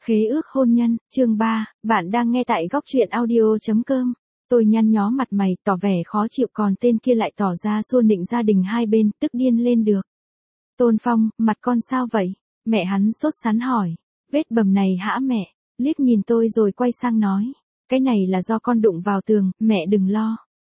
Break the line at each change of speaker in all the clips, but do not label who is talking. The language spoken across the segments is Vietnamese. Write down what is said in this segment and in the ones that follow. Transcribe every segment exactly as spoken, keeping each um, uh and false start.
Khế ước hôn nhân, chương ba, bạn đang nghe tại góc truyện audio chấm com. Tôi nhăn nhó mặt mày, tỏ vẻ khó chịu, còn tên kia lại tỏ ra xua nịnh gia đình hai bên, tức điên lên được. Tôn Phong, mặt con sao vậy? Mẹ hắn sốt sắng hỏi. Vết bầm này hả mẹ? Liếc nhìn tôi rồi quay sang nói. Cái này là do con đụng vào tường, mẹ đừng lo.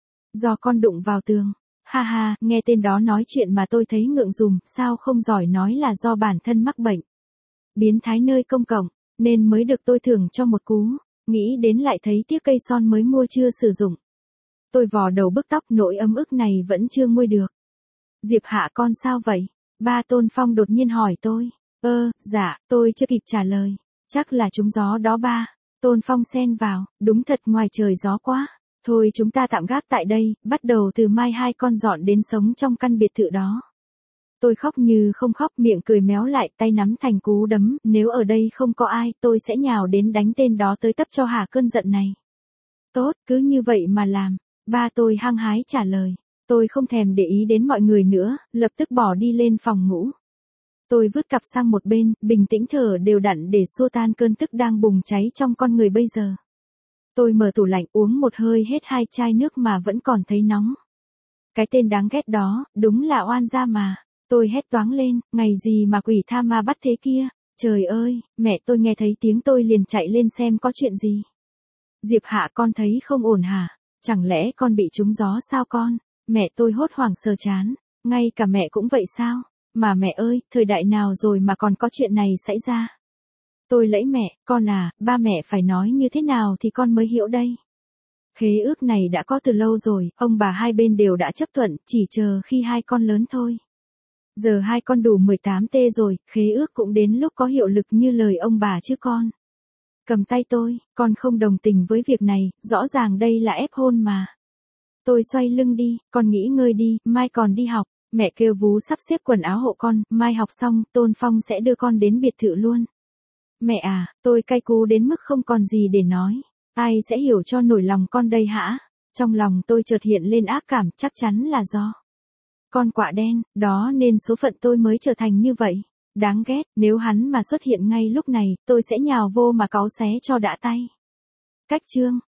Do con đụng vào tường. Ha ha, nghe tên đó nói chuyện mà tôi thấy ngượng ngùng, sao không giỏi nói là do bản thân mắc bệnh. Biến thái nơi công cộng, nên mới được tôi thưởng cho một cú, nghĩ đến lại thấy tiếc cây son mới mua chưa sử dụng. Tôi vò đầu bứt tóc, nỗi ấm ức này vẫn chưa nguôi được. Diệp Hạ con sao vậy? Ba Tôn Phong đột nhiên hỏi tôi. Ơ, dạ, tôi chưa kịp trả lời. Chắc là trúng gió đó ba. Tôn Phong xen vào, đúng thật ngoài trời gió quá. Thôi chúng ta tạm gác tại đây, bắt đầu từ mai hai con dọn đến sống trong căn biệt thự đó. Tôi khóc như không khóc, miệng cười méo lại, tay nắm thành cú đấm, nếu ở đây không có ai, tôi sẽ nhào đến đánh tên đó tới tấp cho hả cơn giận này. Tốt, cứ như vậy mà làm. Ba tôi hăng hái trả lời. Tôi không thèm để ý đến mọi người nữa, lập tức bỏ đi lên phòng ngủ. Tôi vứt cặp sang một bên, bình tĩnh thở đều đặn để xua tan cơn tức đang bùng cháy trong con người bây giờ. Tôi mở tủ lạnh uống một hơi hết hai chai nước mà vẫn còn thấy nóng. Cái tên đáng ghét đó, đúng là oan gia mà. Tôi hét toáng lên, ngày gì mà quỷ tha ma bắt thế kia, trời ơi, mẹ tôi nghe thấy tiếng tôi liền chạy lên xem có chuyện gì. Diệp Hạ con thấy không ổn hả? Chẳng lẽ con bị trúng gió sao con? Mẹ tôi hốt hoảng sờ chán, ngay cả mẹ cũng vậy sao? Mà mẹ ơi, thời đại nào rồi mà còn có chuyện này xảy ra? Tôi lẫy mẹ, con à, ba mẹ phải nói như thế nào thì con mới hiểu đây. Khế ước này đã có từ lâu rồi, ông bà hai bên đều đã chấp thuận, chỉ chờ khi hai con lớn thôi. Giờ hai con đủ mười tám tê rồi, khế ước cũng đến lúc có hiệu lực như lời ông bà chứ con. Cầm tay tôi, con không đồng tình với việc này, rõ ràng đây là ép hôn mà. Tôi xoay lưng đi, con nghỉ ngơi đi, mai còn đi học. Mẹ kêu vú sắp xếp quần áo hộ con, mai học xong, Tôn Phong sẽ đưa con đến biệt thự luôn. Mẹ à, tôi cay cú đến mức không còn gì để nói. Ai sẽ hiểu cho nổi lòng con đây hả? Trong lòng tôi chợt hiện lên ác cảm, chắc chắn là do con quạ đen, đó nên số phận tôi mới trở thành như vậy. Đáng ghét, nếu hắn mà xuất hiện ngay lúc này, tôi sẽ nhào vô mà cáu xé cho đã tay. Cách chương